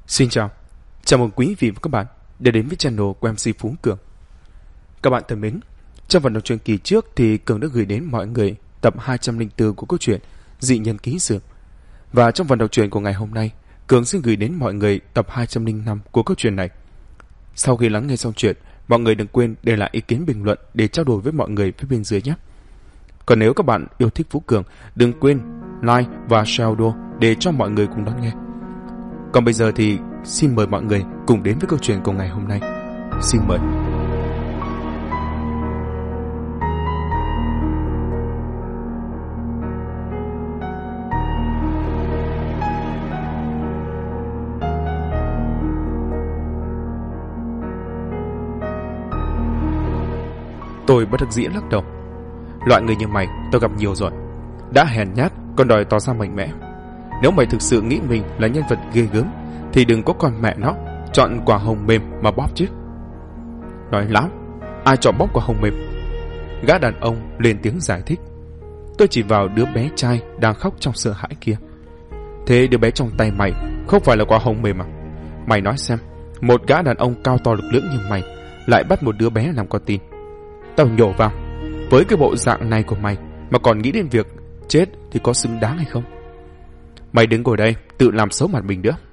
Xin chào mừng quý vị và các bạn đã đến với channel của MC Phú Cường. Các bạn thân mến, trong phần đọc truyện kỳ trước thì Cường đã gửi đến mọi người tập 204 của câu chuyện Dị Nhân Ký Sự. Và trong phần đọc truyện của ngày hôm nay, Cường xin gửi đến mọi người tập 205 của câu chuyện này. Sau khi lắng nghe xong chuyện, mọi người đừng quên để lại ý kiến bình luận để trao đổi với mọi người phía bên dưới nhé. Còn nếu các bạn yêu thích Phú Cường, đừng quên like và share audio để cho mọi người cùng đón nghe. Còn bây giờ thì xin mời mọi người cùng đến với câu chuyện của ngày hôm nay. Xin mời. Tôi bất đắc dĩ lắc đầu. Loại người như mày tôi gặp nhiều rồi. Đã hèn nhát còn đòi tỏ ra mạnh mẽ. Nếu mày thực sự nghĩ mình là nhân vật ghê gớm thì đừng có con mẹ nó chọn quả hồng mềm mà bóp chứ. Nói láo, ai chọn bóp quả hồng mềm? Gã đàn ông lên tiếng giải thích. Tôi chỉ vào đứa bé trai đang khóc trong sợ hãi kia. Thế đứa bé trong tay mày không phải là quả hồng mềm à? Mày nói xem, một gã đàn ông cao to lực lưỡng như mày lại bắt một đứa bé làm con tin. Tao nhổ vào, với cái bộ dạng này của mày mà còn nghĩ đến việc chết thì có xứng đáng hay không? Mày đứng ngồi đây tự làm xấu mặt mình nữa.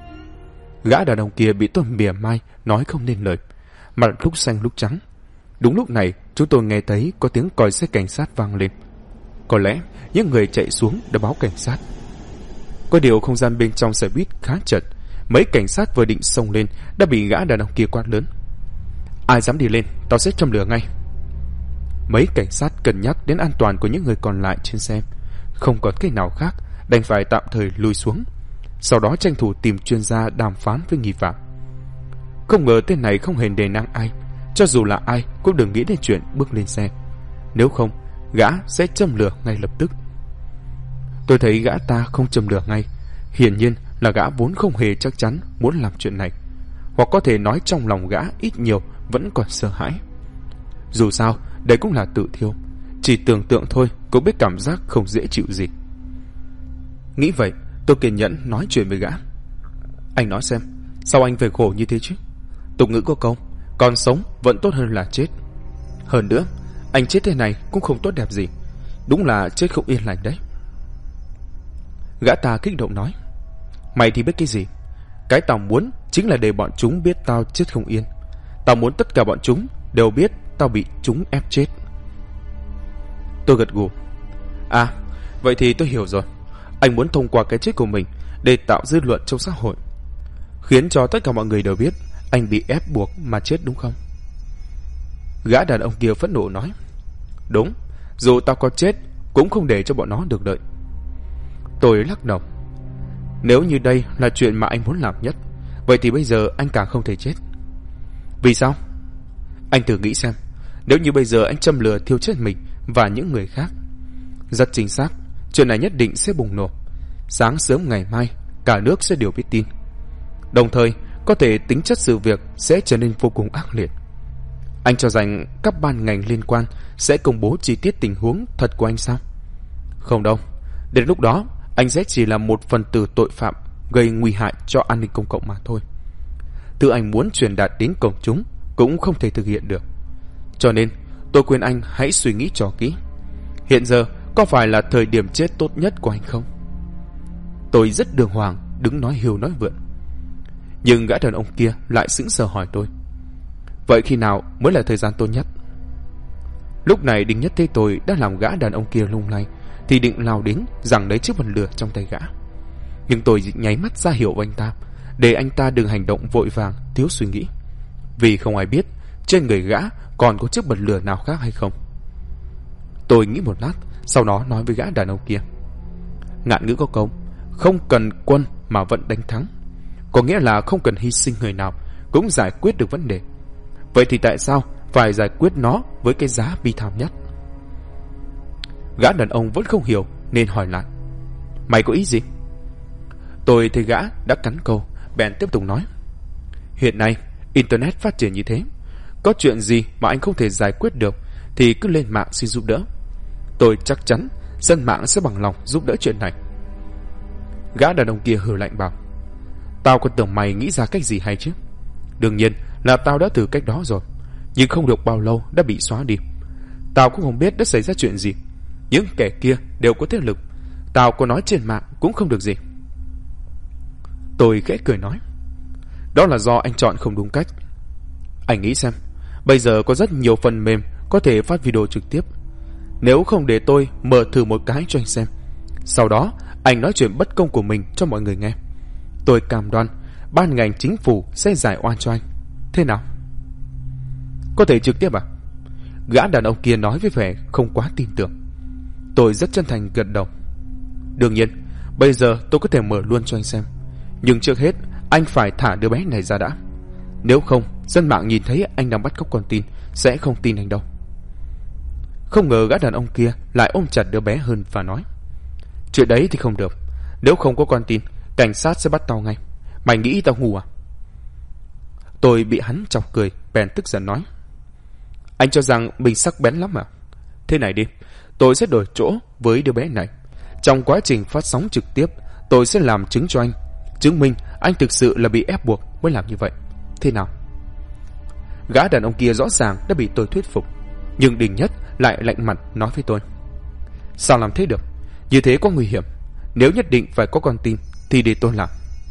Gã đàn ông kia bị tôi mỉa mai, nói không nên lời, mặt lúc xanh lúc trắng. Đúng lúc này chúng tôi nghe thấy có tiếng còi xe cảnh sát vang lên. Có lẽ những người chạy xuống đã báo cảnh sát. Có điều không gian bên trong xe buýt khá chật. Mấy cảnh sát vừa định xông lên đã bị gã đàn ông kia quát lớn. Ai dám đi lên, tao sẽ châm lửa ngay. Mấy cảnh sát cân nhắc đến an toàn của những người còn lại trên xe, không còn cách nào khác đành phải tạm thời lùi xuống, sau đó tranh thủ tìm chuyên gia đàm phán với nghi phạm. Không ngờ tên này không hề đề nang ai, cho dù là ai cũng đừng nghĩ đến chuyện bước lên xe, nếu không gã sẽ châm lửa ngay lập tức. Tôi thấy gã ta không châm lửa ngay, hiển nhiên là gã vốn không hề chắc chắn muốn làm chuyện này, hoặc có thể nói trong lòng gã ít nhiều vẫn còn sợ hãi. Dù sao đây cũng là tự thiêu, chỉ tưởng tượng thôi cũng biết cảm giác không dễ chịu gì. Nghĩ vậy tôi kiên nhẫn nói chuyện với gã. Anh nói xem, sao anh phải khổ như thế chứ? Tục ngữ có câu, còn sống vẫn tốt hơn là chết. Hơn nữa, anh chết thế này cũng không tốt đẹp gì, đúng là chết không yên lành đấy. Gã ta kích động nói. Mày thì biết cái gì? Cái tao muốn chính là để bọn chúng biết tao chết không yên. Tao muốn tất cả bọn chúng đều biết tao bị chúng ép chết. Tôi gật gù. À, vậy thì tôi hiểu rồi. Anh muốn thông qua cái chết của mình để tạo dư luận trong xã hội, khiến cho tất cả mọi người đều biết anh bị ép buộc mà chết, đúng không? Gã đàn ông kia phẫn nộ nói. Đúng, dù tao có chết cũng không để cho bọn nó được đợi. Tôi lắc đầu. Nếu như đây là chuyện mà anh muốn làm nhất, vậy thì bây giờ anh càng không thể chết. Vì sao? Anh thử nghĩ xem, nếu như bây giờ anh châm lửa thiêu chết mình và những người khác, rất chính xác, chuyện này nhất định sẽ bùng nổ. Sáng sớm ngày mai cả nước sẽ đều biết tin. Đồng thời có thể tính chất sự việc sẽ trở nên vô cùng ác liệt. Anh cho rằng các ban ngành liên quan sẽ công bố chi tiết tình huống thật của anh sao? Không đâu. Đến lúc đó anh sẽ chỉ là một phần tử tội phạm gây nguy hại cho an ninh công cộng mà thôi. Tự anh muốn truyền đạt đến công chúng cũng không thể thực hiện được. Cho nên tôi khuyên anh hãy suy nghĩ cho kỹ. Hiện giờ có phải là thời điểm chết tốt nhất của anh không? Tôi rất đường hoàng, đứng nói hiu nói vượn. Nhưng gã đàn ông kia lại sững sờ hỏi tôi. Vậy khi nào mới là thời gian tốt nhất? Lúc này Đinh Nhất thấy tôi đã làm gã đàn ông kia lung lay, thì định lao đến giằng lấy chiếc bật lửa trong tay gã. Nhưng tôi nháy mắt ra hiệu với anh ta, để anh ta đừng hành động vội vàng, thiếu suy nghĩ, vì không ai biết trên người gã còn có chiếc bật lửa nào khác hay không. Tôi nghĩ một lát, sau đó nói với gã đàn ông kia. Ngạn ngữ có câu, không cần quân mà vẫn đánh thắng, có nghĩa là không cần hy sinh người nào cũng giải quyết được vấn đề. Vậy thì tại sao phải giải quyết nó với cái giá bi thảm nhất? Gã đàn ông vẫn không hiểu nên hỏi lại. Mày có ý gì? Tôi thấy gã đã cắn câu, bèn tiếp tục nói. Hiện nay Internet phát triển như thế, có chuyện gì mà anh không thể giải quyết được thì cứ lên mạng xin giúp đỡ. Tôi chắc chắn dân mạng sẽ bằng lòng giúp đỡ chuyện này. Gã đàn ông kia hừ lạnh bảo. Tao còn tưởng mày nghĩ ra cách gì hay chứ. Đương nhiên là tao đã thử cách đó rồi, nhưng không được bao lâu đã bị xóa đi. Tao cũng không biết đã xảy ra chuyện gì. Những kẻ kia đều có thế lực, tao có nói trên mạng cũng không được gì. Tôi khẽ cười nói, đó là do anh chọn không đúng cách. Anh nghĩ xem, bây giờ có rất nhiều phần mềm có thể phát video trực tiếp. Nếu không để tôi mở thử một cái cho anh xem, sau đó anh nói chuyện bất công của mình cho mọi người nghe, tôi cam đoan ban ngành chính phủ sẽ giải oan cho anh. Thế nào? Có thể trực tiếp à? Gã đàn ông kia nói với vẻ không quá tin tưởng. Tôi rất chân thành gật đầu. Đương nhiên, bây giờ tôi có thể mở luôn cho anh xem, nhưng trước hết anh phải thả đứa bé này ra đã. Nếu không, dân mạng nhìn thấy anh đang bắt cóc con tin sẽ không tin anh đâu. Không ngờ gã đàn ông kia lại ôm chặt đứa bé hơn và nói, chuyện đấy thì không được. Nếu không có con tin, cảnh sát sẽ bắt tao ngay. Mày nghĩ tao ngu à? Tôi bị hắn chọc cười, bèn tức giận nói, anh cho rằng mình sắc bén lắm à? Thế này đi, tôi sẽ đổi chỗ với đứa bé này. Trong quá trình phát sóng trực tiếp, tôi sẽ làm chứng cho anh, chứng minh anh thực sự là bị ép buộc mới làm như vậy. Thế nào? Gã đàn ông kia rõ ràng đã bị tôi thuyết phục, nhưng Đình Nhất lại lạnh mặt nói với tôi, sao làm thế được? Như thế có nguy hiểm. Nếu nhất định phải có con tin thì để tôi làm.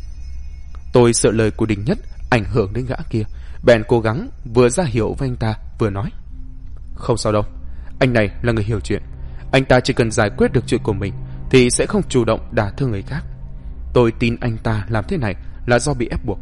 Tôi sợ lời của Đình Nhất ảnh hưởng đến gã kia, bèn cố gắng vừa ra hiệu với anh ta vừa nói, không sao đâu, anh này là người hiểu chuyện. Anh ta chỉ cần giải quyết được chuyện của mình thì sẽ không chủ động đả thương người khác. Tôi tin anh ta làm thế này là do bị ép buộc.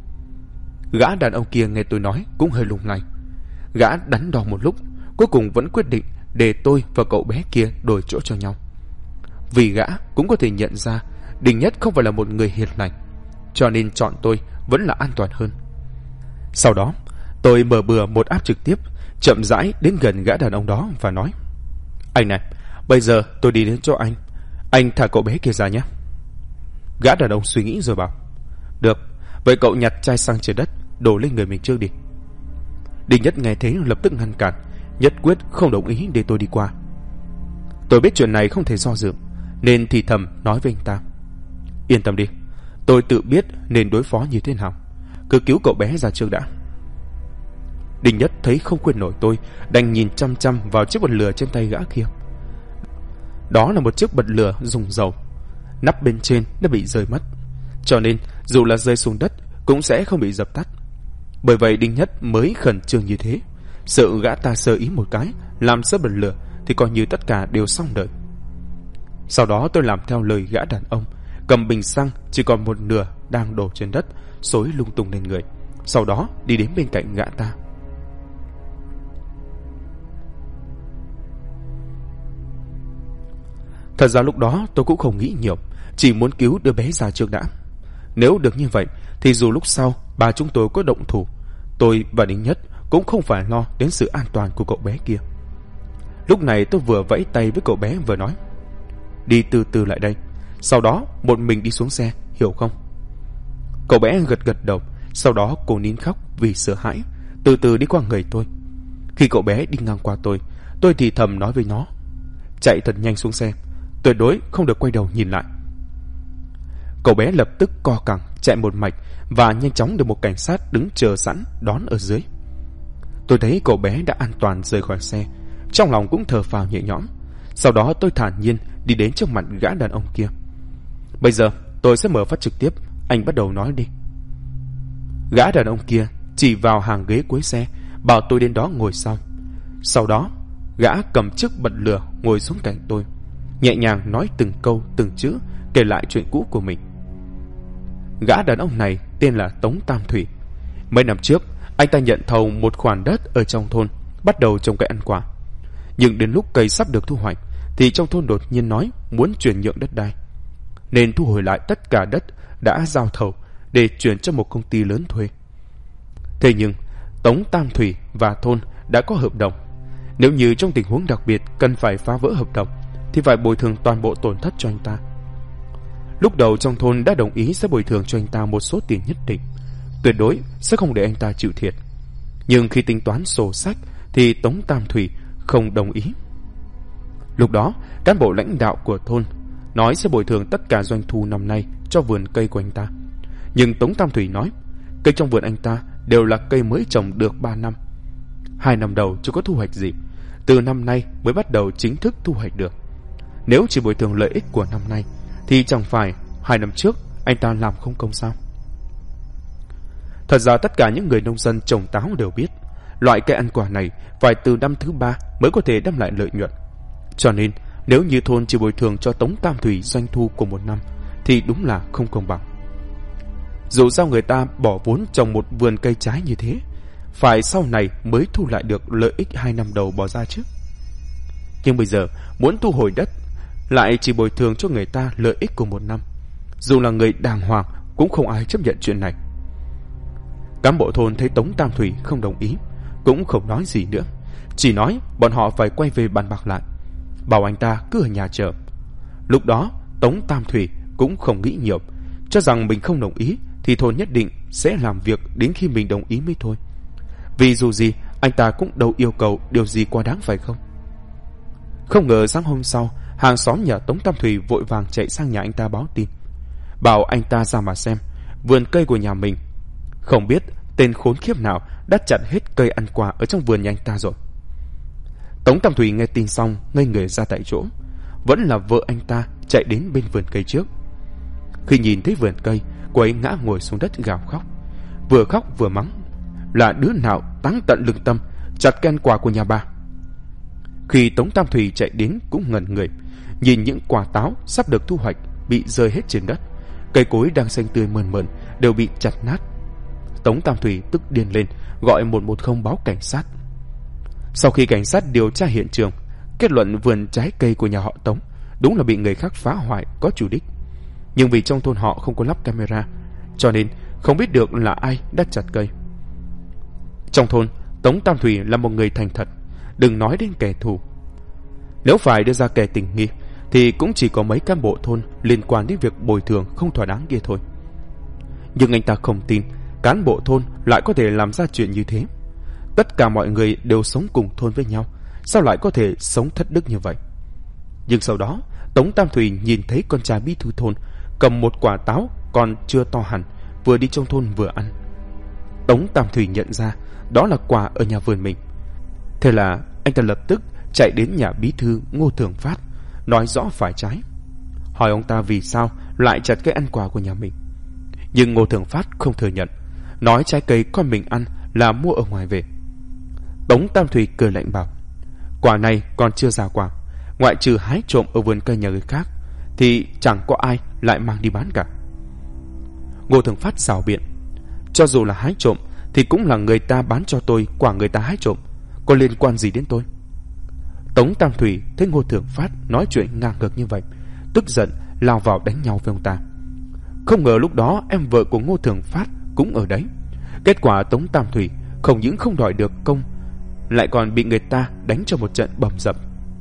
Gã đàn ông kia nghe tôi nói cũng hơi lung lay. Gã đắn đo một lúc, cuối cùng vẫn quyết định để tôi và cậu bé kia đổi chỗ cho nhau. Vì gã cũng có thể nhận ra Đình Nhất không phải là một người hiền lành, cho nên chọn tôi vẫn là an toàn hơn. Sau đó tôi mở bừa một app trực tiếp, chậm rãi đến gần gã đàn ông đó và nói, anh này, bây giờ tôi đi đến chỗ anh thả cậu bé kia ra nhé. Gã đàn ông suy nghĩ rồi bảo, được, vậy cậu nhặt chai xăng trên đất đổ lên người mình trước đi. Đình Nhất nghe thế lập tức ngăn cản, nhất quyết không đồng ý để tôi đi qua. Tôi biết chuyện này không thể do dự, nên thì thầm nói với anh ta, yên tâm đi, tôi tự biết nên đối phó như thế nào, cứ cứu cậu bé ra trước đã. Đình Nhất thấy không quên nổi tôi, đành nhìn chăm chăm vào chiếc bật lửa trên tay gã kia. Đó là một chiếc bật lửa dùng dầu, nắp bên trên đã bị rơi mất, cho nên dù là rơi xuống đất cũng sẽ không bị dập tắt. Bởi vậy Đình Nhất mới khẩn trương như thế, sợ gã ta sơ ý một cái làm sớt bật lửa thì coi như tất cả đều xong đời. Sau đó tôi làm theo lời gã đàn ông, cầm bình xăng chỉ còn một nửa đang đổ trên đất, xối lung tung lên người, sau đó đi đến bên cạnh gã ta. Thật ra lúc đó tôi cũng không nghĩ nhiều, chỉ muốn cứu đứa bé ra trước đã. Nếu được như vậy thì dù lúc sau bà chúng tôi có động thủ, tôi và Đình Nhất cũng không phải lo đến sự an toàn của cậu bé kia. Lúc này tôi vừa vẫy tay với cậu bé vừa nói, đi từ từ lại đây, sau đó một mình đi xuống xe, hiểu không? Cậu bé gật gật đầu, sau đó cô nín khóc vì sợ hãi, từ từ đi qua người tôi. Khi cậu bé đi ngang qua tôi thì thầm nói với nó, chạy thật nhanh xuống xe, tuyệt đối không được quay đầu nhìn lại. Cậu bé lập tức co cẳng chạy một mạch và nhanh chóng được một cảnh sát đứng chờ sẵn đón ở dưới. Tôi thấy cậu bé đã an toàn rời khỏi xe, trong lòng cũng thở phào nhẹ nhõm. Sau đó tôi thản nhiên đi đến trước mặt gã đàn ông kia. Bây giờ tôi sẽ mở phát trực tiếp, anh bắt đầu nói đi. Gã đàn ông kia chỉ vào hàng ghế cuối xe, bảo tôi đến đó ngồi sau. Sau đó gã cầm chiếc bật lửa ngồi xuống cạnh tôi, nhẹ nhàng nói từng câu từng chữ, kể lại chuyện cũ của mình. Gã đàn ông này tên là Tống Tam Thủy. Mấy năm trước anh ta nhận thầu một khoản đất ở trong thôn, bắt đầu trồng cây ăn quả. Nhưng đến lúc cây sắp được thu hoạch thì trong thôn đột nhiên nói muốn chuyển nhượng đất đai, nên thu hồi lại tất cả đất đã giao thầu để chuyển cho một công ty lớn thuê. Thế nhưng Tống Tam Thủy và thôn đã có hợp đồng, nếu như trong tình huống đặc biệt cần phải phá vỡ hợp đồng thì phải bồi thường toàn bộ tổn thất cho anh ta. Lúc đầu trong thôn đã đồng ý sẽ bồi thường cho anh ta một số tiền nhất định, tuyệt đối sẽ không để anh ta chịu thiệt. Nhưng khi tính toán sổ sách thì Tống Tam Thủy không đồng ý. Lúc đó cán bộ lãnh đạo của thôn nói sẽ bồi thường tất cả doanh thu năm nay cho vườn cây của anh ta, Nhưng Tống Tam Thủy nói cây trong vườn anh ta đều là cây mới trồng được 3 năm. 2 năm đầu chưa có thu hoạch gì, từ năm nay mới bắt đầu chính thức thu hoạch được. Nếu chỉ bồi thường lợi ích của năm nay thì chẳng phải 2 năm trước anh ta làm không công sao? Thật ra tất cả những người nông dân trồng táo đều biết loại cây ăn quả này phải từ năm thứ 3 mới có thể đem lại lợi nhuận. Cho nên nếu như thôn chỉ bồi thường cho Tống Tam Thủy doanh thu của một năm thì đúng là không công bằng. Dù sao người ta bỏ vốn trồng một vườn cây trái như thế, phải sau này mới thu lại được lợi ích 2 năm đầu bỏ ra chứ. Nhưng bây giờ muốn thu hồi đất lại chỉ bồi thường cho người ta lợi ích của một năm, dù là người đàng hoàng cũng không ai chấp nhận chuyện này. Cán bộ thôn thấy Tống Tam Thủy không đồng ý cũng không nói gì nữa, chỉ nói bọn họ phải quay về bàn bạc lại, bảo anh ta cứ ở nhà chờ. Lúc đó Tống Tam Thủy cũng không nghĩ nhiều, cho rằng mình không đồng ý thì thôn nhất định sẽ làm việc đến khi mình đồng ý mới thôi. Vì dù gì anh ta cũng đâu yêu cầu điều gì quá đáng, phải không? Không ngờ sáng hôm sau, hàng xóm nhà Tống Tam Thủy vội vàng chạy sang nhà anh ta báo tin, bảo anh ta ra mà xem vườn cây của nhà mình. Không biết tên khốn khiếp nào đã chặt hết cây ăn quả ở trong vườn nhà anh ta rồi. Tống Tam Thủy nghe tin xong ngây người ra tại chỗ. Vẫn là vợ anh ta chạy đến bên vườn cây trước. Khi nhìn thấy vườn cây, cô ấy ngã ngồi xuống đất gào khóc vừa mắng là đứa nào táng tận lương tâm chặt cây ăn quả của nhà bà. Khi Tống Tam Thủy chạy đến cũng ngẩn người, nhìn những quả táo sắp được thu hoạch bị rơi hết trên đất, cây cối đang xanh tươi mơn mởn đều bị chặt nát. Tống Tam Thủy tức điên lên, gọi 110 báo cảnh sát. Sau khi cảnh sát điều tra hiện trường, kết luận vườn trái cây của nhà họ Tống đúng là bị người khác phá hoại có chủ đích. Nhưng vì trong thôn họ không có lắp camera, cho nên không biết được là ai đã chặt cây. Trong thôn, Tống Tam Thủy là một người thành thật, đừng nói đến kẻ thù. Nếu phải đưa ra kẻ tình nghi thì cũng chỉ có mấy cán bộ thôn liên quan đến việc bồi thường không thỏa đáng kia thôi. Nhưng anh ta không tin cán bộ thôn lại có thể làm ra chuyện như thế. Tất cả mọi người đều sống cùng thôn với nhau, sao lại có thể sống thất đức như vậy? Nhưng sau đó Tống Tam Thủy nhìn thấy con trai bí thư thôn cầm một quả táo còn chưa to hẳn, vừa đi trong thôn vừa ăn. Tống Tam Thủy nhận ra đó là quả ở nhà vườn mình. Thế là anh ta lập tức chạy đến nhà bí thư Ngô Thường Phát, nói rõ phải trái, hỏi ông ta vì sao lại chặt cây ăn quả của nhà mình. Nhưng Ngô Thường Phát không thừa nhận, nói trái cây con mình ăn là mua ở ngoài về. Tống Tam Thủy cười lạnh bảo, quả này còn chưa ra quả, ngoại trừ hái trộm ở vườn cây nhà người khác thì chẳng có ai lại mang đi bán cả. Ngô Thường Phát xảo biện, cho dù là hái trộm thì cũng là người ta bán cho tôi quả người ta hái trộm, có liên quan gì đến tôi? Tống Tam Thủy thấy Ngô Thường Phát nói chuyện ngang ngược như vậy, tức giận lao vào đánh nhau với ông ta. Không ngờ lúc đó em vợ của Ngô Thường Phát cũng ở đấy. Kết quả Tống Tam Thủy không những không đòi được công, lại còn bị người ta đánh cho một trận bầm dập.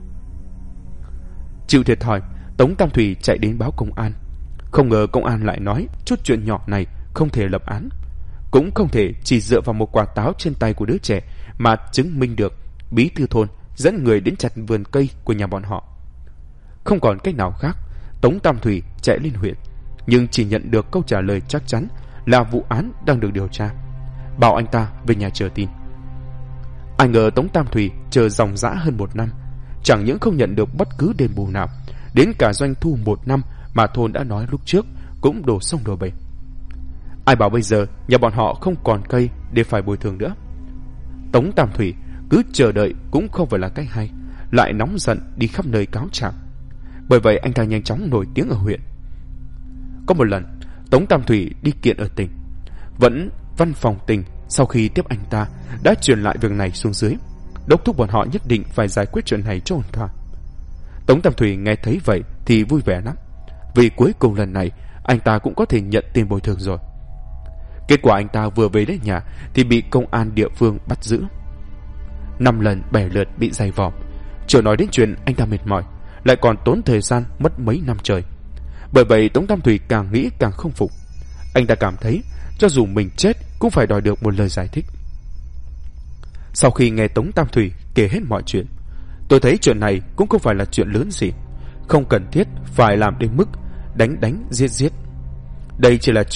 Chịu thiệt thòi, Tống Tam Thủy chạy đến báo công an. Không ngờ công an lại nói chút chuyện nhỏ này không thể lập án, cũng không thể chỉ dựa vào một quả táo trên tay của đứa trẻ mà chứng minh được bí thư thôn dẫn người đến chặt vườn cây của nhà bọn họ. Không còn cách nào khác, Tống Tam Thủy chạy lên huyện, nhưng chỉ nhận được câu trả lời chắc chắn là vụ án đang được điều tra, bảo anh ta về nhà chờ tin. Ai ngờ Tống Tam Thủy chờ dòng dã hơn 1 năm, chẳng những không nhận được bất cứ đền bù nào, đến cả doanh thu 1 năm mà thôn đã nói lúc trước cũng đổ sông đổ bể. Ai bảo bây giờ nhà bọn họ không còn cây để phải bồi thường nữa. Tống Tam Thủy cứ chờ đợi cũng không phải là cách hay, lại nóng giận đi khắp nơi cáo trạng. Bởi vậy anh ta nhanh chóng nổi tiếng ở huyện. Có một lần Tống Tam Thủy đi kiện ở tỉnh, vẫn văn phòng tỉnh sau khi tiếp anh ta đã truyền lại việc này xuống dưới, đốc thúc bọn họ nhất định phải giải quyết chuyện này cho ổn thỏa. Tống Tam Thủy nghe thấy vậy thì vui vẻ lắm, vì cuối cùng lần này anh ta cũng có thể nhận tiền bồi thường rồi. Kết quả anh ta vừa về đến nhà thì bị công an địa phương bắt giữ. 5 lần 7 lượt bị giày vò, chưa nói đến chuyện anh ta mệt mỏi, lại còn tốn thời gian mất mấy năm trời. Bởi vậy Tống Tam Thủy càng nghĩ càng không phục. Anh ta cảm thấy cho dù mình chết cũng phải đòi được một lời giải thích. Sau khi nghe Tống Tam Thủy kể hết mọi chuyện, tôi thấy chuyện này cũng không phải là chuyện lớn gì, không cần thiết phải làm đến mức đánh giết. Đây chỉ là chuyện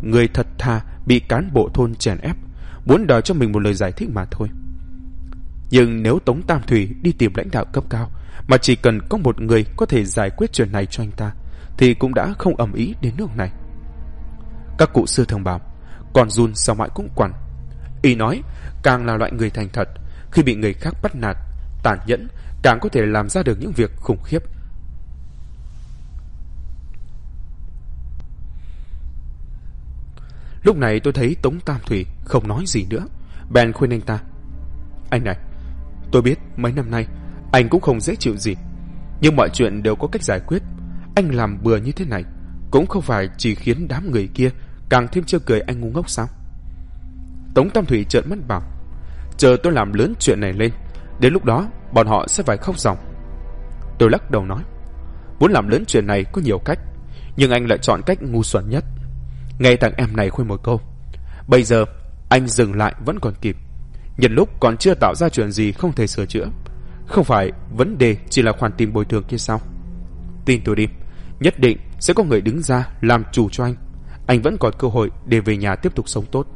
người thật thà bị cán bộ thôn chèn ép, muốn đòi cho mình một lời giải thích mà thôi. Nhưng nếu Tống Tam Thủy đi tìm lãnh đạo cấp cao mà chỉ cần có một người có thể giải quyết chuyện này cho anh ta, thì cũng đã không ầm ĩ đến nước này. Các cụ xưa thường bảo, còn giun sao mãi cũng quằn. Y nói, càng là loại người thành thật, khi bị người khác bắt nạt, tàn nhẫn, càng có thể làm ra được những việc khủng khiếp. Lúc này tôi thấy Tống Tam Thủy không nói gì nữa, bèn khuyên anh ta. Anh này, tôi biết mấy năm nay anh cũng không dễ chịu gì, nhưng mọi chuyện đều có cách giải quyết. Anh làm bừa như thế này cũng không phải chỉ khiến đám người kia càng thêm trêu cười anh ngu ngốc sao? Tống Tam Thủy trợn mắt bảo, chờ tôi làm lớn chuyện này lên, đến lúc đó bọn họ sẽ phải khóc ròng. Tôi lắc đầu nói, muốn làm lớn chuyện này có nhiều cách, nhưng anh lại chọn cách ngu xuẩn nhất. Nghe thằng em này khuyên một câu, bây giờ anh dừng lại vẫn còn kịp, nhân lúc còn chưa tạo ra chuyện gì không thể sửa chữa. Không phải vấn đề chỉ là khoản tiền bồi thường kia sao? Tin tôi đi, nhất định sẽ có người đứng ra làm chủ cho anh. Anh vẫn còn cơ hội để về nhà tiếp tục sống tốt.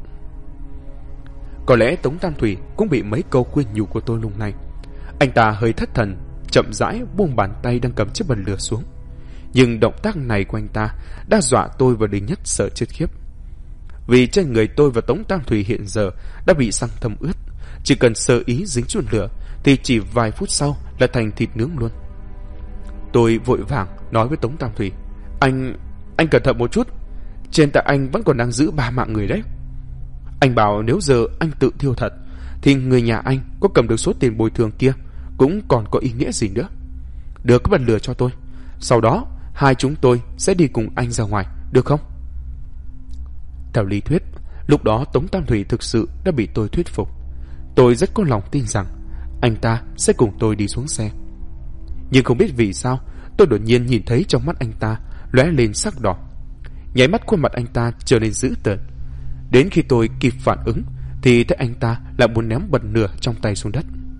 Có lẽ Tống Tam Thủy cũng bị mấy câu khuyên nhủ của tôi lúc này. Anh ta hơi thất thần, chậm rãi buông bàn tay đang cầm chiếc bật lửa xuống. Nhưng động tác này của anh ta đã dọa tôi và Đình Nhất sợ chết khiếp. Vì trên người tôi và Tống Tam Thủy hiện giờ đã bị xăng thấm ướt, chỉ cần sơ ý dính chút lửa thì chỉ vài phút sau là thành thịt nướng luôn. Tôi vội vàng nói với Tống Tam Thủy, Anh cẩn thận một chút, trên tay anh vẫn còn đang giữ 3 mạng người đấy. Anh bảo nếu giờ anh tự thiêu thật thì người nhà anh có cầm được số tiền bồi thường kia cũng còn có ý nghĩa gì nữa. Đưa cái bật lửa cho tôi, sau đó hai chúng tôi sẽ đi cùng anh ra ngoài, được không? Theo lý thuyết, lúc đó Tống Tam Thủy thực sự đã bị tôi thuyết phục. Tôi rất có lòng tin rằng anh ta sẽ cùng tôi đi xuống xe. Nhưng không biết vì sao, tôi đột nhiên nhìn thấy trong mắt anh ta lóe lên sắc đỏ. Nháy mắt khuôn mặt anh ta trở nên dữ tợn. Đến khi tôi kịp phản ứng thì thấy anh ta lại muốn ném bật lửa trong tay xuống đất.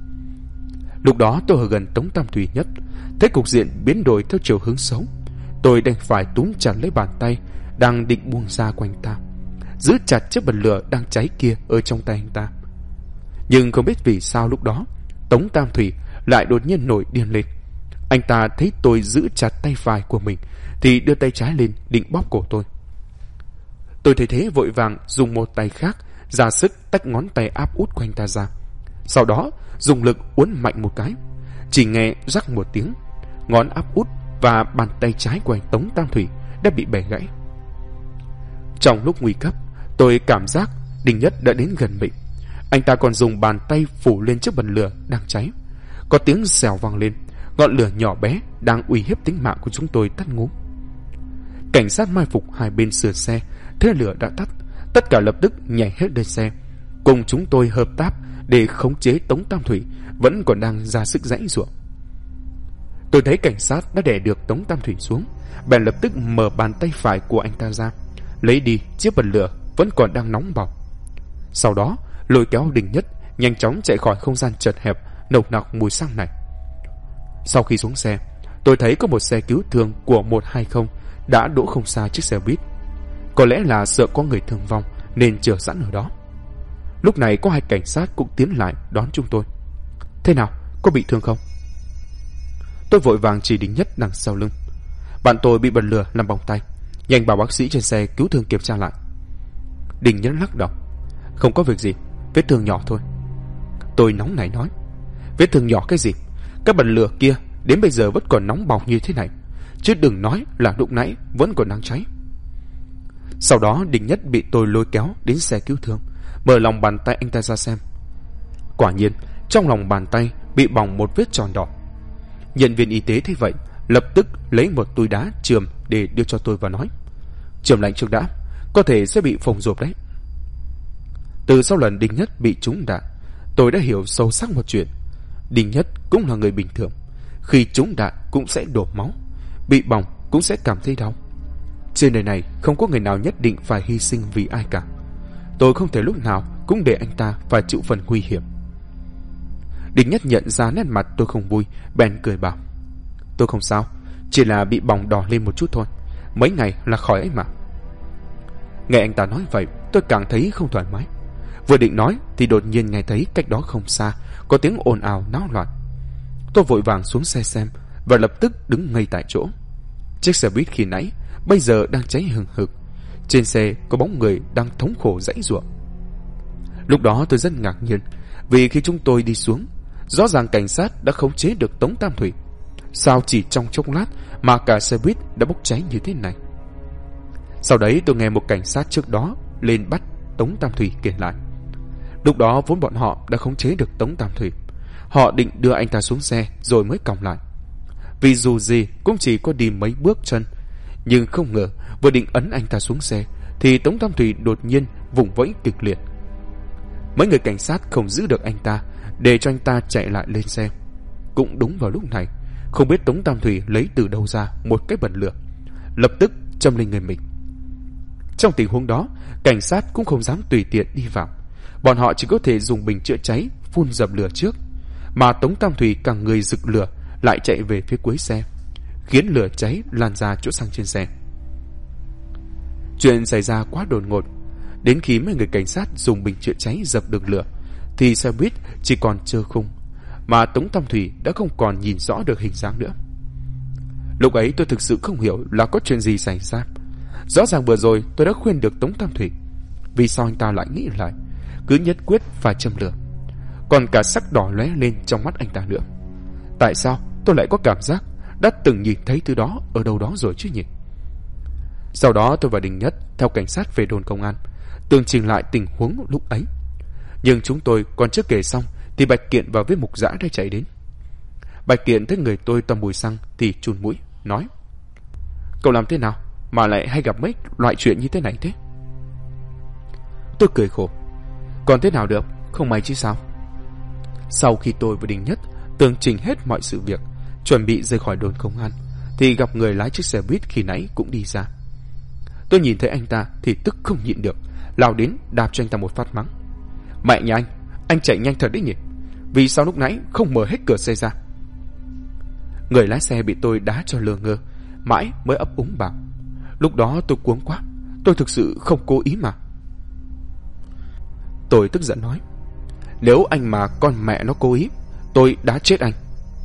Lúc đó tôi ở gần Tống Tam Thủy nhất, thấy cục diện biến đổi theo chiều hướng xấu. Tôi đành phải túm chặt lấy bàn tay đang định buông ra của anh ta, giữ chặt chiếc bật lửa đang cháy kia ở trong tay anh ta. Nhưng không biết vì sao lúc đó Tống Tam Thủy lại đột nhiên nổi điên lên. Anh ta thấy tôi giữ chặt tay phải của mình thì đưa tay trái lên định bóp cổ tôi. Tôi thấy thế vội vàng dùng một tay khác ra sức tách ngón tay áp út của anh ta ra, sau đó dùng lực uốn mạnh một cái. Chỉ nghe rắc một tiếng, ngón áp út và bàn tay trái của anh Tống Tam Thủy đã bị bẻ gãy. Trong lúc nguy cấp, tôi cảm giác Đình Nhất đã đến gần mình. Anh ta còn dùng bàn tay phủ lên chiếc bật lửa đang cháy. Có tiếng xèo vang lên, ngọn lửa nhỏ bé đang uy hiếp tính mạng của chúng tôi tắt ngúm. Cảnh sát mai phục hai bên sườn xe thấy lửa đã tắt, tất cả lập tức nhảy hết lên xe, cùng chúng tôi hợp tác để khống chế Tống Tam Thủy vẫn còn đang ra sức giãy giụa. Tôi thấy cảnh sát đã đè được Tống Tam Thủy xuống, bèn lập tức mở bàn tay phải của anh ta ra, lấy đi chiếc bật lửa vẫn còn đang nóng bỏng. Sau đó lôi kéo Đình Nhất nhanh chóng chạy khỏi không gian chật hẹp nồng nặc mùi xăng này. Sau khi xuống xe, tôi thấy có một xe cứu thương của 120 đã đỗ không xa chiếc xe buýt. Có lẽ là sợ có người thương vong nên chờ sẵn ở đó. Lúc này có hai cảnh sát cũng tiến lại đón chúng tôi. Thế nào, có bị thương không? Tôi vội vàng chỉ Đình Nhất đằng sau lưng. Bạn tôi bị bật lửa làm bỏng tay, nhanh bảo bác sĩ trên xe cứu thương kiểm tra lại. Đình Nhất lắc đầu. Không có việc gì, vết thương nhỏ thôi. Tôi nóng nảy nói. Vết thương nhỏ cái gì? Cái bật lửa kia đến bây giờ vẫn còn nóng bỏng như thế này, chứ đừng nói là lúc nãy vẫn còn đang cháy. Sau đó Đình Nhất bị tôi lôi kéo đến xe cứu thương, mở lòng bàn tay anh ta ra xem. Quả nhiên trong lòng bàn tay bị bỏng một vết tròn đỏ. Nhân viên y tế thấy vậy lập tức lấy một túi đá chườm để đưa cho tôi và nói, chườm lạnh trước đã, có thể sẽ bị phồng rộp đấy. Từ sau lần Đình Nhất bị trúng đạn, tôi đã hiểu sâu sắc một chuyện. Đình Nhất cũng là người bình thường, khi trúng đạn cũng sẽ đổ máu, bị bỏng cũng sẽ cảm thấy đau. Trên đời này không có người nào nhất định phải hy sinh vì ai cả. Tôi không thể lúc nào cũng để anh ta phải chịu phần nguy hiểm. Đình Nhất nhận ra nét mặt tôi không vui, bèn cười bảo, tôi không sao, chỉ là bị bỏng đỏ lên một chút thôi, mấy ngày là khỏi ấy mà. Nghe anh ta nói vậy, tôi càng thấy không thoải mái. Vừa định nói thì đột nhiên nghe thấy cách đó không xa có tiếng ồn ào náo loạn. Tôi vội vàng xuống xe xem và lập tức đứng ngay tại chỗ. Chiếc xe buýt khi nãy bây giờ đang cháy hừng hực. Trên xe có bóng người đang thống khổ giãy giụa. Lúc đó tôi rất ngạc nhiên, vì khi chúng tôi đi xuống, rõ ràng cảnh sát đã khống chế được Tống Tam Thủy. Sao chỉ trong chốc lát mà cả xe buýt đã bốc cháy như thế này? Sau đấy tôi nghe một cảnh sát trước đó lên bắt Tống Tam Thủy kể lại. Lúc đó vốn bọn họ đã khống chế được Tống Tam Thủy. Họ định đưa anh ta xuống xe rồi mới còng lại. Vì dù gì cũng chỉ có đi mấy bước chân. Nhưng không ngờ vừa định ấn anh ta xuống xe thì Tống Tam Thủy đột nhiên vùng vẫy kịch liệt. Mấy người cảnh sát không giữ được anh ta, để cho anh ta chạy lại lên xe. Cũng đúng vào lúc này, không biết Tống Tam Thủy lấy từ đâu ra một cái bật lửa, lập tức châm lên người mình. Trong tình huống đó, cảnh sát cũng không dám tùy tiện đi vào. Bọn họ chỉ có thể dùng bình chữa cháy phun dập lửa trước. Mà Tống Tam Thủy càng người rực lửa lại chạy về phía cuối xe, khiến lửa cháy lan ra chỗ xăng trên xe. Chuyện xảy ra quá đột ngột. Đến khi mấy người cảnh sát dùng bình chữa cháy dập được lửa thì xe buýt chỉ còn trơ khung, mà Tống Tam Thủy đã không còn nhìn rõ được hình dáng nữa. Lúc ấy tôi thực sự không hiểu là có chuyện gì xảy ra. Rõ ràng vừa rồi tôi đã khuyên được Tống Tam Thủy, vì sao anh ta lại nghĩ lại, cứ nhất quyết phải châm lửa. Còn cả sắc đỏ lóe lên trong mắt anh ta nữa. Tại sao tôi lại có cảm giác đã từng nhìn thấy thứ đó ở đâu đó rồi chứ nhỉ? Sau đó tôi và Đình Nhất theo cảnh sát về đồn công an, tường trình lại tình huống lúc ấy. Nhưng chúng tôi còn chưa kể xong thì Bạch Kiện và với Mục Dã đã chạy đến. Bạch Kiện thấy người tôi toàn mùi xăng thì chun mũi, nói: "Cậu làm thế nào mà lại hay gặp mấy loại chuyện như thế này thế?" Tôi cười khổ: "Còn thế nào được, không may chứ sao." Sau khi tôi và Đình Nhất tường trình hết mọi sự việc, chuẩn bị rời khỏi đồn công an, thì gặp người lái chiếc xe buýt khi nãy cũng đi ra. Tôi nhìn thấy anh ta thì tức không nhịn được, lao đến đạp cho anh ta một phát mắng: "Mẹ nhà anh chạy nhanh thật đấy nhỉ? Vì sao lúc nãy không mở hết cửa xe ra?" Người lái xe bị tôi đá cho lơ ngơ, mãi mới ấp úng bảo: "Lúc đó tôi cuống quá, tôi thực sự không cố ý mà." Tôi tức giận nói: "Nếu anh mà con mẹ nó cố ý, tôi đá chết anh."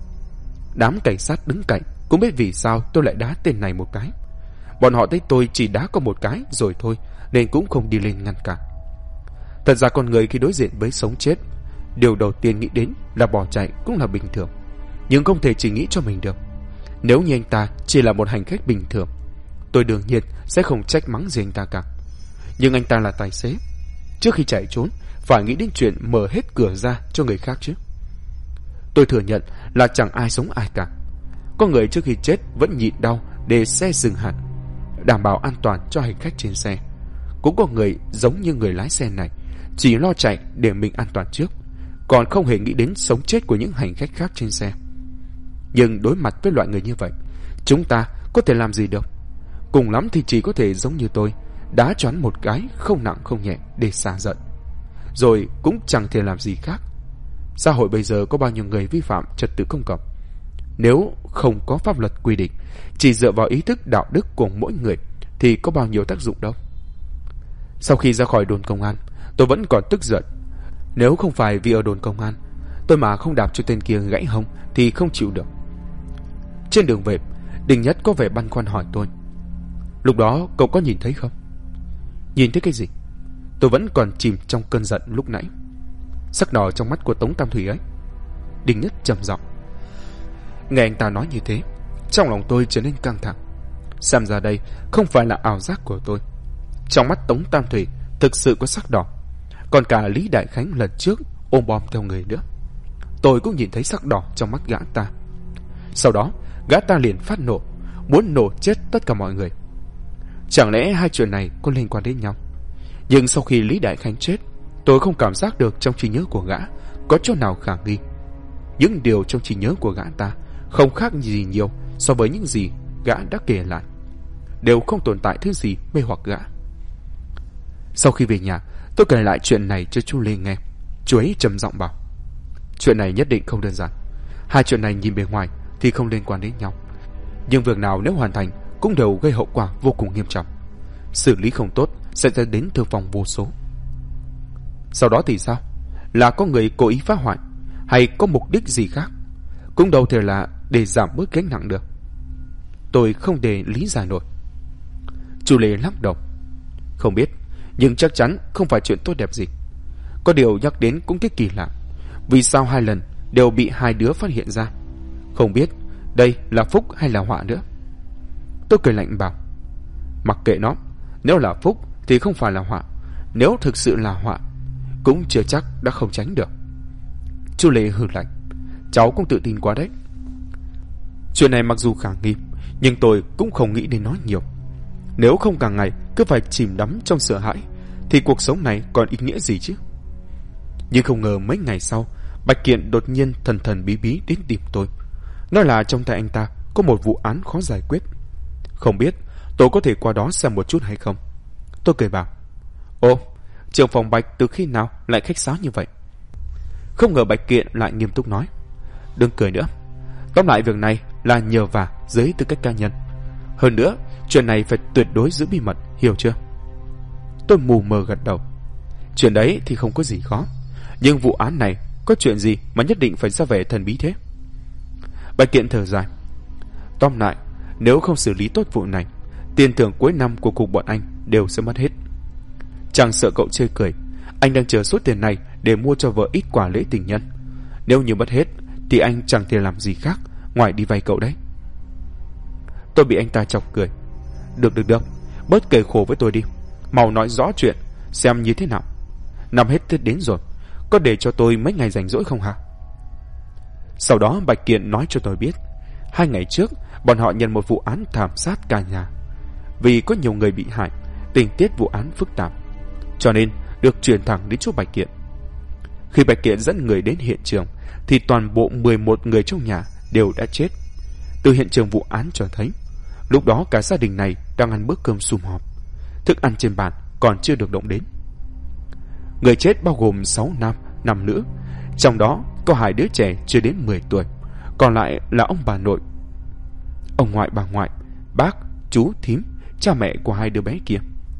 Đám cảnh sát đứng cạnh cũng biết vì sao tôi lại đá tên này một cái. Bọn họ thấy tôi chỉ đá có một cái rồi thôi, nên cũng không đi lên ngăn cản. Thật ra con người khi đối diện với sống chết, điều đầu tiên nghĩ đến là bỏ chạy cũng là bình thường. Nhưng không thể chỉ nghĩ cho mình được. Nếu như anh ta chỉ là một hành khách bình thường, tôi đương nhiên sẽ không trách mắng gì anh ta cả. Nhưng anh ta là tài xế, trước khi chạy trốn phải nghĩ đến chuyện mở hết cửa ra cho người khác chứ. Tôi thừa nhận là chẳng ai giống ai cả. Có người trước khi chết vẫn nhịn đau để xe dừng hẳn, đảm bảo an toàn cho hành khách trên xe. Cũng có người giống như người lái xe này, chỉ lo chạy để mình an toàn trước, còn không hề nghĩ đến sống chết của những hành khách khác trên xe. Nhưng đối mặt với loại người như vậy, chúng ta có thể làm gì được? Cùng lắm thì chỉ có thể giống như tôi, đá cho hắn một cái không nặng không nhẹ để xả giận, rồi cũng chẳng thể làm gì khác. Xã hội bây giờ có bao nhiêu người vi phạm trật tự công cộng? Nếu không có pháp luật quy định, chỉ dựa vào ý thức đạo đức của mỗi người thì có bao nhiêu tác dụng đâu. Sau khi ra khỏi đồn công an, tôi vẫn còn tức giận. Nếu không phải vì ở đồn công an, tôi mà không đạp cho tên kia gãy hông thì không chịu được. Trên đường về, Đình Nhất có vẻ băn khoăn hỏi tôi: "Lúc đó cậu có nhìn thấy không?" "Nhìn thấy cái gì?" Tôi vẫn còn chìm trong cơn giận lúc nãy. "Sắc đỏ trong mắt của Tống Tam Thủy ấy." Đình Nhất trầm giọng. Nghe anh ta nói như thế, trong lòng tôi trở nên căng thẳng. Xem ra đây không phải là ảo giác của tôi. Trong mắt Tống Tam Thủy thực sự có sắc đỏ. Còn cả Lý Đại Khánh lần trước ôm bom theo người nữa, tôi cũng nhìn thấy sắc đỏ trong mắt gã ta. Sau đó gã ta liền phát nổ, muốn nổ chết tất cả mọi người. Chẳng lẽ hai chuyện này có liên quan đến nhau? Nhưng sau khi Lý Đại Khánh chết, tôi không cảm giác được trong trí nhớ của gã có chỗ nào khả nghi. Những điều trong trí nhớ của gã ta không khác gì nhiều so với những gì gã đã kể lại, đều không tồn tại thứ gì mê hoặc gã. Sau khi về nhà, tôi kể lại chuyện này cho chú Lê nghe. Chú ấy trầm giọng bảo: "Chuyện này nhất định không đơn giản. Hai chuyện này nhìn bề ngoài thì không liên quan đến nhau, nhưng việc nào nếu hoàn thành cũng đều gây hậu quả vô cùng nghiêm trọng. Xử lý không tốt sẽ dẫn đến thương vong vô số. Sau đó thì sao? Là có người cố ý phá hoại, hay có mục đích gì khác? Cũng đâu thể là để giảm bớt gánh nặng được. Tôi không để lý giải nổi. Chu Lê lắc đầu. Không biết, nhưng chắc chắn không phải chuyện tốt đẹp gì. Có điều nhắc đến cũng thấy kỳ lạ. Vì sao 2 lần đều bị 2 đứa phát hiện ra? Không biết đây là phúc hay là họa nữa. Tôi cười lạnh bảo, mặc kệ nó. Nếu là phúc thì không phải là họa. Nếu thực sự là họa, cũng chưa chắc đã không tránh được. Chu Lê hừ lạnh. Cháu cũng tự tin quá đấy. Chuyện này mặc dù khả nghi, nhưng tôi cũng không nghĩ đến nói nhiều. Nếu không cả ngày cứ phải chìm đắm trong sợ hãi, thì cuộc sống này còn ý nghĩa gì chứ? Nhưng không ngờ mấy ngày sau, Bạch Kiện đột nhiên thần thần bí bí đến tìm tôi. Nói là trong tay anh ta có một vụ án khó giải quyết. Không biết tôi có thể qua đó xem một chút hay không? Tôi cười bảo, ồ, trưởng phòng Bạch từ khi nào lại khách sáo như vậy? Không ngờ Bạch Kiện lại nghiêm túc nói, đừng cười nữa. Tóm lại việc này là nhờ vả dưới tư cách cá nhân. Hơn nữa, chuyện này phải tuyệt đối giữ bí mật, hiểu chưa? Tôi mù mờ gật đầu. Chuyện đấy thì không có gì khó. Nhưng vụ án này có chuyện gì mà nhất định phải ra vẻ thần bí thế? Bạch Kiện thở dài. Tóm lại, nếu không xử lý tốt vụ này, tiền thưởng cuối năm của cục bọn anh đều sẽ mất hết. Chẳng sợ cậu chê cười, anh đang chờ số tiền này để mua cho vợ ít quà lễ tình nhân. Nếu như mất hết thì anh chẳng thể làm gì khác ngoài đi vay cậu đấy. Tôi bị anh ta chọc cười. Được, bớt kể khổ với tôi đi. Mau nói rõ chuyện, xem như thế nào. Năm hết Tết đến rồi, có để cho tôi mấy ngày rảnh rỗi không hả? Sau đó Bạch Kiện nói cho tôi biết, 2 ngày trước bọn họ nhận một vụ án thảm sát cả nhà. Vì có nhiều người bị hại, tình tiết vụ án phức tạp, cho nên được chuyển thẳng đến chỗ Bạch Kiện. Khi Bạch Kiện dẫn người đến hiện trường thì toàn bộ 11 người trong nhà đều đã chết. Từ hiện trường vụ án cho thấy, lúc đó cả gia đình này đang ăn bữa cơm sum họp. Thức ăn trên bàn còn chưa được động đến. Người chết bao gồm 6 nam, 5 nữ. Trong đó có 2 đứa trẻ chưa đến 10 tuổi. Còn lại là ông bà nội, ông ngoại bà ngoại, bác, chú, thím, cha mẹ của 2 đứa bé kia.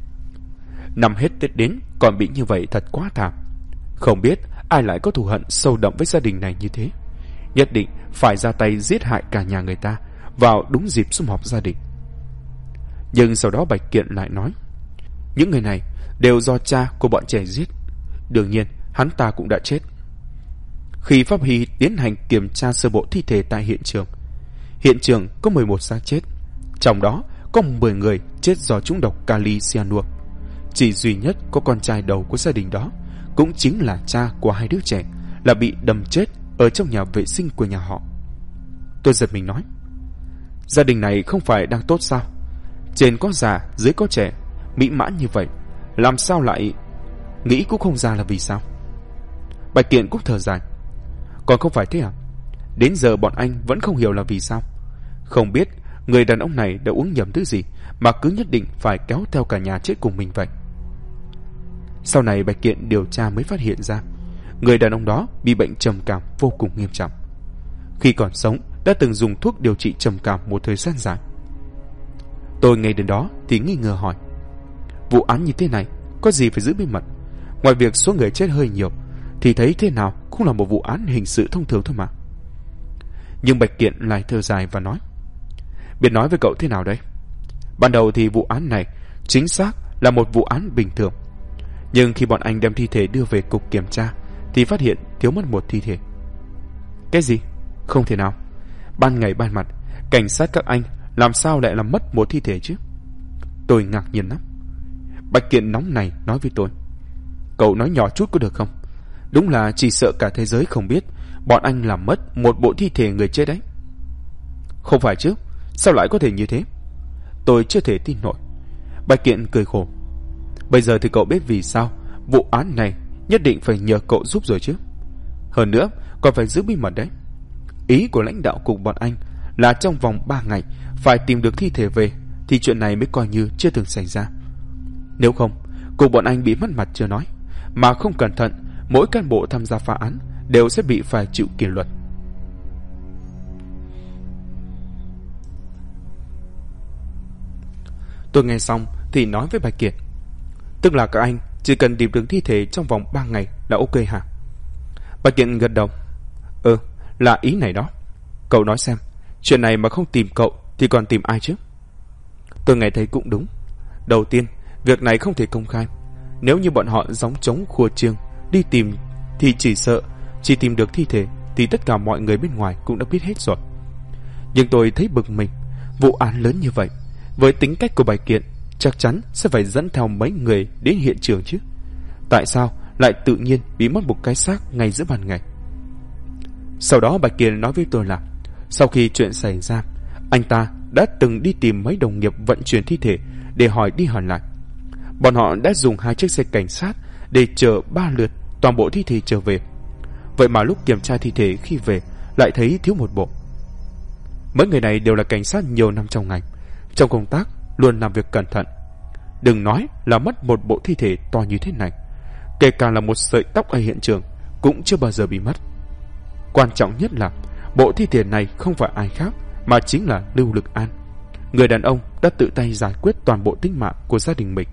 Năm hết Tết đến còn bị như vậy thật quá thảm. Không biết ai lại có thù hận sâu đậm với gia đình này như thế. Nhất định phải ra tay giết hại cả nhà người ta vào đúng dịp sum họp gia đình. Nhưng sau đó Bạch Kiện lại nói, những người này đều do cha của bọn trẻ giết. Đương nhiên hắn ta cũng đã chết. Khi pháp y tiến hành kiểm tra sơ bộ thi thể tại hiện trường có 11 xác chết. Trong đó có 10 người chết do trúng độc kali cyanua. Chỉ duy nhất có con trai đầu của gia đình đó, cũng chính là cha của 2 đứa trẻ, là bị đâm chết ở trong nhà vệ sinh của nhà họ. Tôi giật mình nói, gia đình này không phải đang tốt sao? Trên có già, dưới có trẻ, mỹ mãn như vậy, làm sao lại... Nghĩ cũng không ra là vì sao. Bạch Kiện cũng thở dài. Còn không phải thế à? Đến giờ bọn anh vẫn không hiểu là vì sao. Không biết người đàn ông này đã uống nhầm thứ gì mà cứ nhất định phải kéo theo cả nhà chết cùng mình vậy. Sau này Bạch Kiện điều tra mới phát hiện ra, người đàn ông đó bị bệnh trầm cảm vô cùng nghiêm trọng. Khi còn sống đã từng dùng thuốc điều trị trầm cảm một thời gian dài. Tôi nghe đến đó thì nghi ngờ hỏi, vụ án như thế này có gì phải giữ bí mật? Ngoài việc số người chết hơi nhiều thì thấy thế nào cũng là một vụ án hình sự thông thường thôi mà. Nhưng Bạch Kiện lại thở dài và nói, biết nói với cậu thế nào đây? Ban đầu thì vụ án này chính xác là một vụ án bình thường. Nhưng khi bọn anh đem thi thể đưa về cục kiểm tra thì phát hiện thiếu mất một thi thể. Cái gì? Không thể nào. Ban ngày ban mặt, cảnh sát các anh làm sao lại làm mất một thi thể chứ? Tôi ngạc nhiên lắm. Bạch Kiện nóng này nói với tôi, cậu nói nhỏ chút có được không? Đúng là chỉ sợ cả thế giới không biết bọn anh làm mất một bộ thi thể người chết đấy. Không phải chứ, sao lại có thể như thế? Tôi chưa thể tin nổi. Bạch Kiện cười khổ. Bây giờ thì cậu biết vì sao vụ án này nhất định phải nhờ cậu giúp rồi chứ. Hơn nữa còn phải giữ bí mật đấy. Ý của lãnh đạo cục bọn anh là trong vòng 3 ngày phải tìm được thi thể về thì chuyện này mới coi như chưa từng xảy ra. Nếu không, cục bọn anh bị mất mặt chưa nói, mà không cẩn thận mỗi cán bộ tham gia phá án đều sẽ bị phải chịu kỷ luật. Tôi nghe xong thì nói với Bạch Kiệt, Tức là các anh chỉ cần tìm được thi thể trong vòng 3 ngày là ok hả? Bạch Kiện gật đầu. Là ý này đó. Cậu nói xem, chuyện này mà không tìm cậu thì còn tìm ai chứ? Tôi nghe thấy cũng đúng. Đầu tiên, việc này không thể công khai. Nếu như bọn họ gióng trống khua chiêng đi tìm thì chỉ tìm được thi thể thì tất cả mọi người bên ngoài cũng đã biết hết rồi. Nhưng tôi thấy bực mình. Vụ án lớn như vậy, với tính cách của Bạch Kiện, chắc chắn sẽ phải dẫn theo mấy người đến hiện trường chứ. Tại sao lại tự nhiên bị mất một cái xác ngay giữa ban ngày? Sau đó Bạch Kiện nói với tôi là sau khi chuyện xảy ra, anh ta đã từng đi tìm mấy đồng nghiệp vận chuyển thi thể để hỏi đi hỏi lại. Bọn họ đã dùng 2 chiếc xe cảnh sát để chở 3 lượt toàn bộ thi thể trở về. Vậy mà lúc kiểm tra thi thể khi về lại thấy thiếu một bộ. Mấy người này đều là cảnh sát nhiều năm trong ngành, trong công tác luôn làm việc cẩn thận. Đừng nói là mất một bộ thi thể to như thế này, kể cả là một sợi tóc ở hiện trường cũng chưa bao giờ bị mất. Quan trọng nhất là bộ thi thể này không phải ai khác mà chính là Lưu Lực An, người đàn ông đã tự tay giải quyết toàn bộ tính mạng của gia đình mình.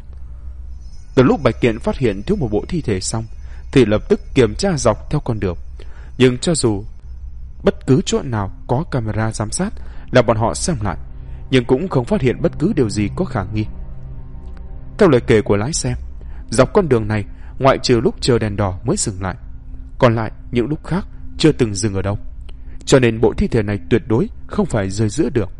Từ lúc Bạch Kiện phát hiện thiếu một bộ thi thể xong thì lập tức kiểm tra dọc theo con đường. Nhưng cho dù bất cứ chỗ nào có camera giám sát là bọn họ xem lại, nhưng cũng không phát hiện bất cứ điều gì có khả nghi. Theo lời kể của lái xe, dọc con đường này ngoại trừ lúc chờ đèn đỏ mới dừng lại, còn lại những lúc khác chưa từng dừng ở đâu. Cho nên bộ thi thể này tuyệt đối không phải rơi giữa đường.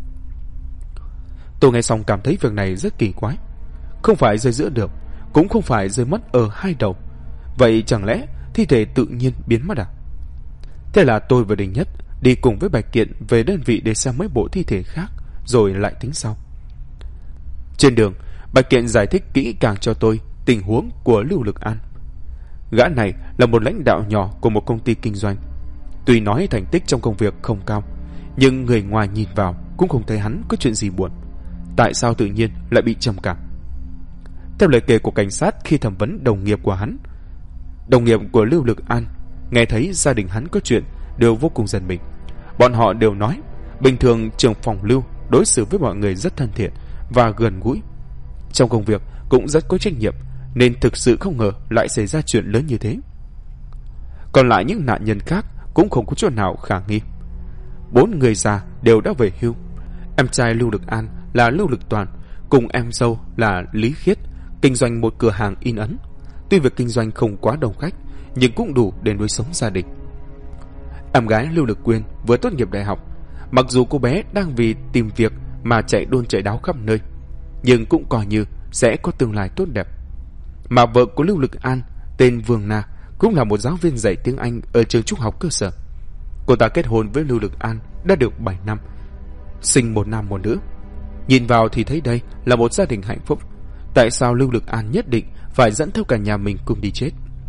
Tôi nghe xong cảm thấy việc này rất kỳ quái. Không phải rơi giữa đường, cũng không phải rơi mất ở hai đầu. Vậy chẳng lẽ thi thể tự nhiên biến mất à? Thế là tôi và Đình Nhất đi cùng với Bạch Kiện về đơn vị để xem mấy bộ thi thể khác, rồi lại tính sau. Trên đường, Bạch Kiện giải thích kỹ càng cho tôi tình huống của Lưu Lực An. Gã này là một lãnh đạo nhỏ của một công ty kinh doanh. Tuy nói thành tích trong công việc không cao, nhưng người ngoài nhìn vào cũng không thấy hắn có chuyện gì buồn. Tại sao tự nhiên lại bị trầm cảm? Theo lời kể của cảnh sát khi thẩm vấn đồng nghiệp của hắn, đồng nghiệp của Lưu Lực An nghe thấy gia đình hắn có chuyện đều vô cùng giận mình. Bọn họ đều nói bình thường trưởng phòng Lưu đối xử với mọi người rất thân thiện và gần gũi, trong công việc cũng rất có trách nhiệm, nên thực sự không ngờ lại xảy ra chuyện lớn như thế. Còn lại những nạn nhân khác cũng không có chỗ nào khả nghi. 4 người già đều đã về hưu. Em trai Lưu Lực An là Lưu Lực Toàn cùng em dâu là Lý Khiết kinh doanh một cửa hàng in ấn. Tuy việc kinh doanh không quá đông khách, nhưng cũng đủ để nuôi sống gia đình. Em gái Lưu Lực Quyên vừa tốt nghiệp đại học. Mặc dù cô bé đang vì tìm việc mà chạy đôn chạy đáo khắp nơi, nhưng cũng coi như sẽ có tương lai tốt đẹp. Mà vợ của Lưu Lực An tên Vương Na cũng là một giáo viên dạy tiếng Anh ở trường trung học cơ sở. Cô ta kết hôn với Lưu Lực An đã được 7 năm, sinh một nam một nữ. Nhìn vào thì thấy đây là một gia đình hạnh phúc. Tại sao Lưu Lực An nhất định phải dẫn theo cả nhà mình cùng đi chết?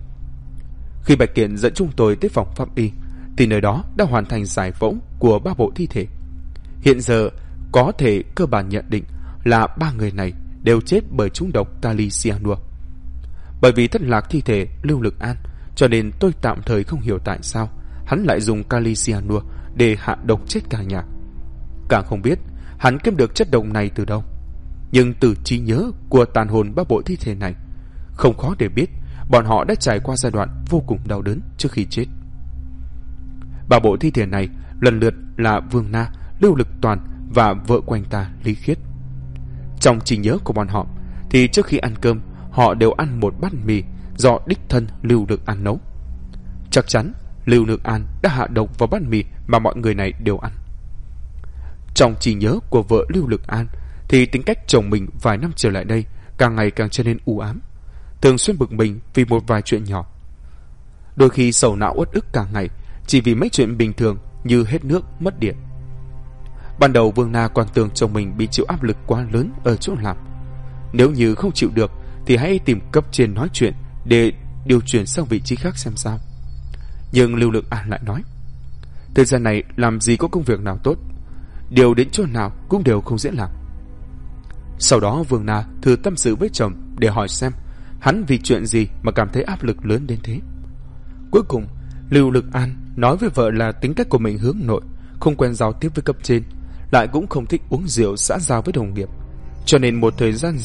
Khi Bạch Kiện dẫn chúng tôi tới phòng pháp y thì nơi đó đã hoàn thành giải phẫu của 3 bộ thi thể. Hiện giờ có thể cơ bản nhận định là 3 người này đều chết bởi trúng độc kali cyanua. Bởi vì thất lạc thi thể Lưu Lực An, cho nên tôi tạm thời không hiểu tại sao hắn lại dùng kali cyanua để hạ độc chết cả nhà. Càng không biết hắn kiếm được chất độc này từ đâu. Nhưng từ trí nhớ của tàn hồn 3 bộ thi thể này, không khó để biết bọn họ đã trải qua giai đoạn vô cùng đau đớn trước khi chết. 3 bộ thi thể này lần lượt là Vương Na, Lưu Lực Toàn và vợ của anh ta Lý Khiết. Trong trí nhớ của bọn họ thì trước khi ăn cơm họ đều ăn một bát mì do đích thân Lưu Lực An nấu. Chắc chắn Lưu Lực An đã hạ độc vào bát mì mà mọi người này đều ăn. Trong trí nhớ của vợ Lưu Lực An thì tính cách chồng mình vài năm trở lại đây càng ngày càng trở nên u ám, thường xuyên bực mình vì một vài chuyện nhỏ. Đôi khi sầu não uất ức cả ngày chỉ vì mấy chuyện bình thường như hết nước, mất điện. Ban đầu Vương Na còn tưởng chồng mình bị chịu áp lực quá lớn ở chỗ làm. Nếu như không chịu được thì hãy tìm cấp trên nói chuyện để điều chuyển sang vị trí khác xem sao. Nhưng Lưu Lực An lại nói, thời gian này làm gì có công việc nào tốt, điều đến chỗ nào cũng đều không dễ làm. Sau đó Vương Na thử tâm sự với chồng để hỏi xem hắn vì chuyện gì mà cảm thấy áp lực lớn đến thế. Cuối cùng Lưu Lực An nói với vợ là tính cách của mình hướng nội, không quen giao tiếp với cấp trên, lại cũng không thích uống rượu xã giao với đồng nghiệp, cho nên một thời gian dài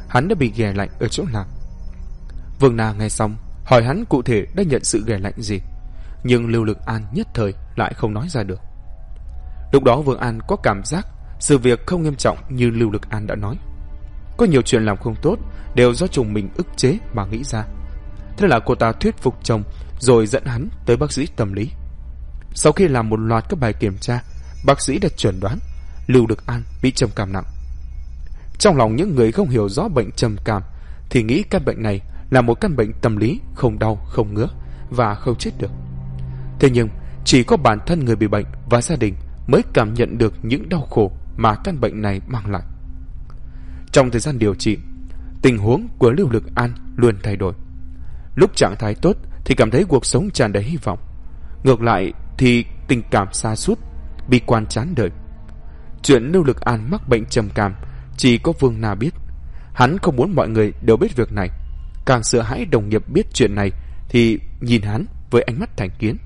hắn đã bị ghẻ lạnh ở chỗ nào. Vương Na nghe xong hỏi hắn cụ thể đã nhận sự ghẻ lạnh gì, nhưng Lưu Lực An nhất thời lại không nói ra được. Lúc đó Vương An có cảm giác sự việc không nghiêm trọng như Lưu Lực An đã nói. Có nhiều chuyện làm không tốt đều do chồng mình ức chế mà nghĩ ra. Thế là cô ta thuyết phục chồng rồi dẫn hắn tới bác sĩ tâm lý. Sau khi làm một loạt các bài kiểm tra, bác sĩ đã chẩn đoán Lưu Lực An bị trầm cảm nặng. Trong lòng những người không hiểu rõ bệnh trầm cảm thì nghĩ căn bệnh này là một căn bệnh tâm lý không đau, không ngứa và không chết được. Thế nhưng chỉ có bản thân người bị bệnh và gia đình mới cảm nhận được những đau khổ mà căn bệnh này mang lại. Trong thời gian điều trị, tình huống của Lưu Lực An luôn thay đổi. Lúc trạng thái tốt thì cảm thấy cuộc sống tràn đầy hy vọng, ngược lại thì tình cảm sa sút, bi quan chán đời. Chuyện Lưu Lực An mắc bệnh trầm cảm chỉ có Vương Na biết. Hắn không muốn mọi người đều biết việc này, càng sợ hãi đồng nghiệp biết chuyện này thì nhìn hắn với ánh mắt thành kiến.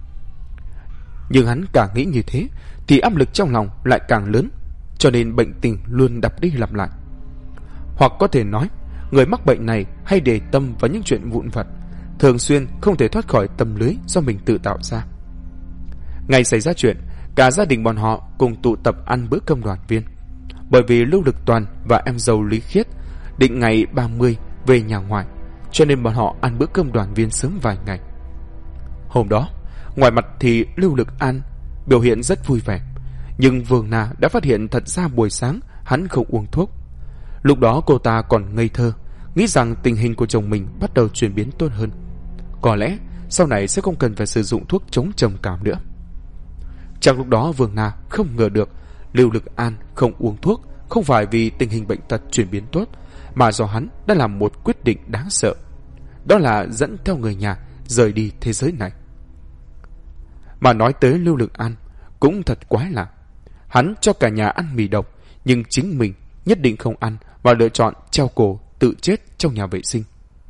Nhưng hắn càng nghĩ như thế thì áp lực trong lòng lại càng lớn, cho nên bệnh tình luôn lặp đi lặp lại. Hoặc có thể nói, người mắc bệnh này hay để tâm vào những chuyện vụn vặt, thường xuyên không thể thoát khỏi tầm lưới do mình tự tạo ra. Ngày xảy ra chuyện, cả gia đình bọn họ cùng tụ tập ăn bữa cơm đoàn viên. Bởi vì Lưu Lực Toàn và em dâu Lý Khiết định ngày 30 về nhà ngoại, cho nên bọn họ ăn bữa cơm đoàn viên sớm vài ngày. Hôm đó, ngoài mặt thì Lưu Lực An biểu hiện rất vui vẻ, nhưng Vương Na đã phát hiện thật ra buổi sáng hắn không uống thuốc. Lúc đó cô ta còn ngây thơ, nghĩ rằng tình hình của chồng mình bắt đầu chuyển biến tốt hơn. Có lẽ sau này sẽ không cần phải sử dụng thuốc chống trầm cảm nữa. Trong lúc đó Vương Na không ngờ được Lưu Lực An không uống thuốc không phải vì tình hình bệnh tật chuyển biến tốt, mà do hắn đã làm một quyết định đáng sợ. Đó là dẫn theo người nhà rời đi thế giới này. Mà nói tới Lưu Lực An cũng thật quái lạ. Hắn cho cả nhà ăn mì độc, nhưng chính mình nhất định không ăn và lựa chọn treo cổ tự chết trong nhà vệ sinh.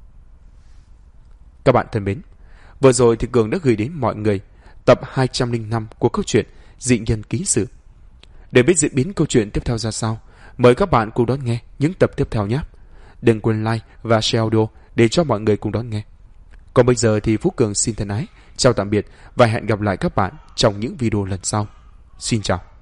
Các bạn thân mến, vừa rồi thì Cường đã gửi đến mọi người tập 205 của câu chuyện Dị Nhân Ký Sự. Để biết diễn biến câu chuyện tiếp theo ra sao, mời các bạn cùng đón nghe những tập tiếp theo nhé. Đừng quên like và share audio để cho mọi người cùng đón nghe. Còn bây giờ thì Phú Cường xin thân ái, chào tạm biệt và hẹn gặp lại các bạn trong những video lần sau. Xin chào.